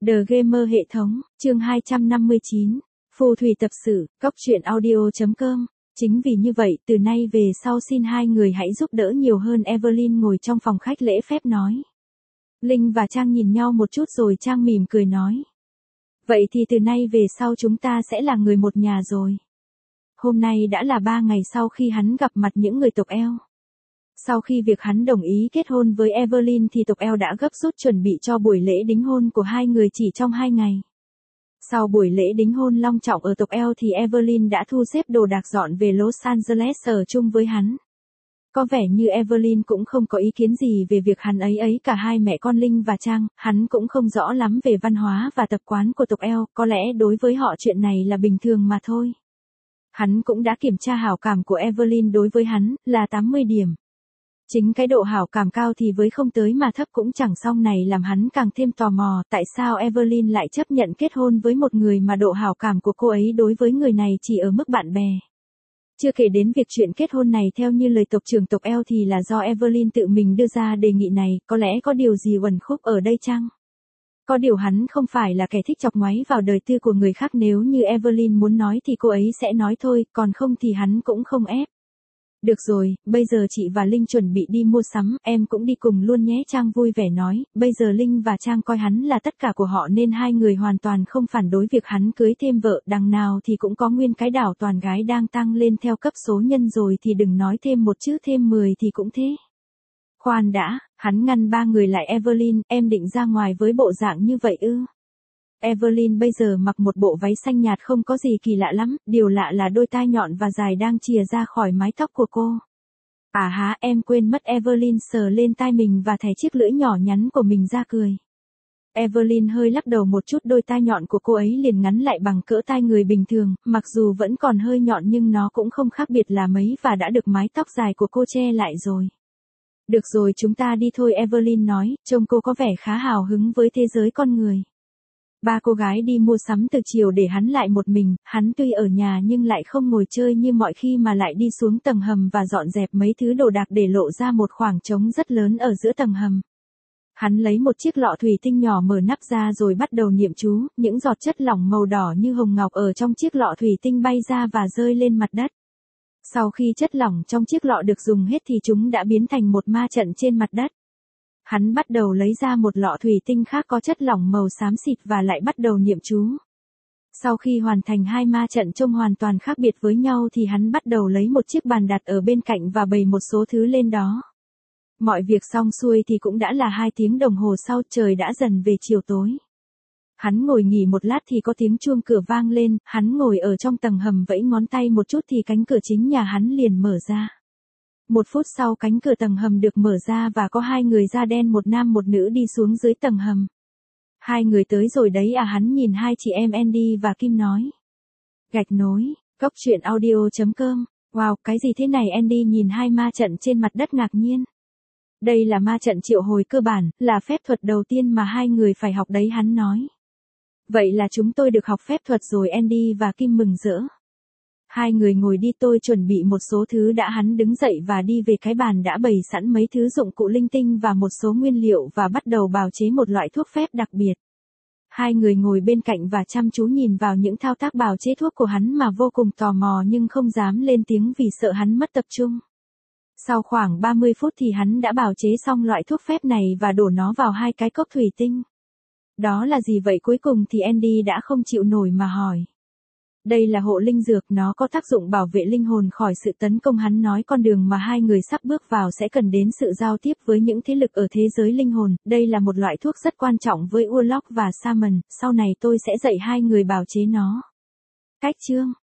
The Gamer hệ thống, chương 259, phù thủy tập sự, cóc truyện audio.com. Chính vì như vậy, từ nay về sau xin hai người hãy giúp đỡ nhiều hơn. Evelyn ngồi trong phòng khách lễ phép nói. Linh và Trang nhìn nhau một chút rồi Trang mỉm cười nói. Vậy thì từ nay về sau chúng ta sẽ là người một nhà rồi. Hôm nay đã là 3 ngày sau khi hắn gặp mặt những người tộc eo. Sau khi việc hắn đồng ý kết hôn với Evelyn thì tộc eo đã gấp rút chuẩn bị cho buổi lễ đính hôn của hai người chỉ trong 2 ngày. Sau buổi lễ đính hôn long trọng ở tộc eo thì Evelyn đã thu xếp đồ đạc dọn về Los Angeles ở chung với hắn. Có vẻ như Evelyn cũng không có ý kiến gì về việc hắn ấy cả hai mẹ con Linh và Trang, hắn cũng không rõ lắm về văn hóa và tập quán của tộc eo, có lẽ đối với họ chuyện này là bình thường mà thôi. Hắn cũng đã kiểm tra hảo cảm của Evelyn đối với hắn, là 80 điểm. Chính cái độ hảo cảm cao thì với không tới mà thấp cũng chẳng xong này làm hắn càng thêm tò mò, tại sao Evelyn lại chấp nhận kết hôn với một người mà độ hảo cảm của cô ấy đối với người này chỉ ở mức bạn bè. Chưa kể đến việc chuyện kết hôn này theo như lời tộc trưởng tộc eo thì là do Evelyn tự mình đưa ra đề nghị này, có lẽ có điều gì uẩn khúc ở đây chăng? Có điều hắn không phải là kẻ thích chọc ngoáy vào đời tư của người khác, nếu như Evelyn muốn nói thì cô ấy sẽ nói thôi, còn không thì hắn cũng không ép. Được rồi, bây giờ chị và Linh chuẩn bị đi mua sắm, em cũng đi cùng luôn nhé. Trang vui vẻ nói, bây giờ Linh và Trang coi hắn là tất cả của họ nên hai người hoàn toàn không phản đối việc hắn cưới thêm vợ, đằng nào thì cũng có nguyên cái đảo toàn gái đang tăng lên theo cấp số nhân rồi thì đừng nói thêm một chứ thêm 10 thì cũng thế. Khoan đã, hắn ngăn ba người lại. Evelyn, em định ra ngoài với bộ dạng như vậy ư? Evelyn bây giờ mặc một bộ váy xanh nhạt không có gì kỳ lạ lắm, điều lạ là đôi tai nhọn và dài đang chìa ra khỏi mái tóc của cô. À há, em quên mất. Evelyn sờ lên tai mình và thè chiếc lưỡi nhỏ nhắn của mình ra cười. Evelyn hơi lắc đầu một chút, đôi tai nhọn của cô ấy liền ngắn lại bằng cỡ tai người bình thường, mặc dù vẫn còn hơi nhọn nhưng nó cũng không khác biệt là mấy và đã được mái tóc dài của cô che lại rồi. Được rồi, chúng ta đi thôi, Evelyn nói, trông cô có vẻ khá hào hứng với thế giới con người. Ba cô gái đi mua sắm từ chiều để hắn lại một mình, hắn tuy ở nhà nhưng lại không ngồi chơi như mọi khi mà lại đi xuống tầng hầm và dọn dẹp mấy thứ đồ đạc để lộ ra một khoảng trống rất lớn ở giữa tầng hầm. Hắn lấy một chiếc lọ thủy tinh nhỏ mở nắp ra rồi bắt đầu niệm chú, những giọt chất lỏng màu đỏ như hồng ngọc ở trong chiếc lọ thủy tinh bay ra và rơi lên mặt đất. Sau khi chất lỏng trong chiếc lọ được dùng hết thì chúng đã biến thành một ma trận trên mặt đất. Hắn bắt đầu lấy ra một lọ thủy tinh khác có chất lỏng màu xám xịt và lại bắt đầu niệm chú. Sau khi hoàn thành hai ma trận trông hoàn toàn khác biệt với nhau thì hắn bắt đầu lấy một chiếc bàn đặt ở bên cạnh và bày một số thứ lên đó. Mọi việc xong xuôi thì cũng đã là 2 tiếng đồng hồ sau, trời đã dần về chiều tối. Hắn ngồi nghỉ một lát thì có tiếng chuông cửa vang lên, hắn ngồi ở trong tầng hầm vẫy ngón tay một chút thì cánh cửa chính nhà hắn liền mở ra. 1 phút sau cánh cửa tầng hầm được mở ra và có 2 người da đen, một nam một nữ đi xuống dưới tầng hầm. 2 người tới rồi đấy à? Hắn nhìn 2 chị em Andy và Kim nói. Gạch nối, cóc truyện audio.com. Wow, cái gì thế này? Andy nhìn 2 ma trận trên mặt đất ngạc nhiên. Đây là ma trận triệu hồi cơ bản, là phép thuật đầu tiên mà 2 người phải học đấy, hắn nói. Vậy là chúng tôi được học phép thuật rồi. Andy và Kim mừng rỡ. 2 người ngồi đi, tôi chuẩn bị một số thứ đã. Hắn đứng dậy và đi về cái bàn đã bày sẵn mấy thứ dụng cụ linh tinh và một số nguyên liệu và bắt đầu bào chế một loại thuốc phép đặc biệt. 2 người ngồi bên cạnh và chăm chú nhìn vào những thao tác bào chế thuốc của hắn mà vô cùng tò mò nhưng không dám lên tiếng vì sợ hắn mất tập trung. Sau khoảng 30 phút thì hắn đã bào chế xong loại thuốc phép này và đổ nó vào 2 cái cốc thủy tinh. Đó là gì vậy? Cuối cùng thì Andy đã không chịu nổi mà hỏi. Đây là hộ linh dược, nó có tác dụng bảo vệ linh hồn khỏi sự tấn công. Hắn nói con đường mà 2 người sắp bước vào sẽ cần đến sự giao tiếp với những thế lực ở thế giới linh hồn. Đây là một loại thuốc rất quan trọng với Urlock và Shaman, sau này tôi sẽ dạy 2 người bào chế nó. Cách chương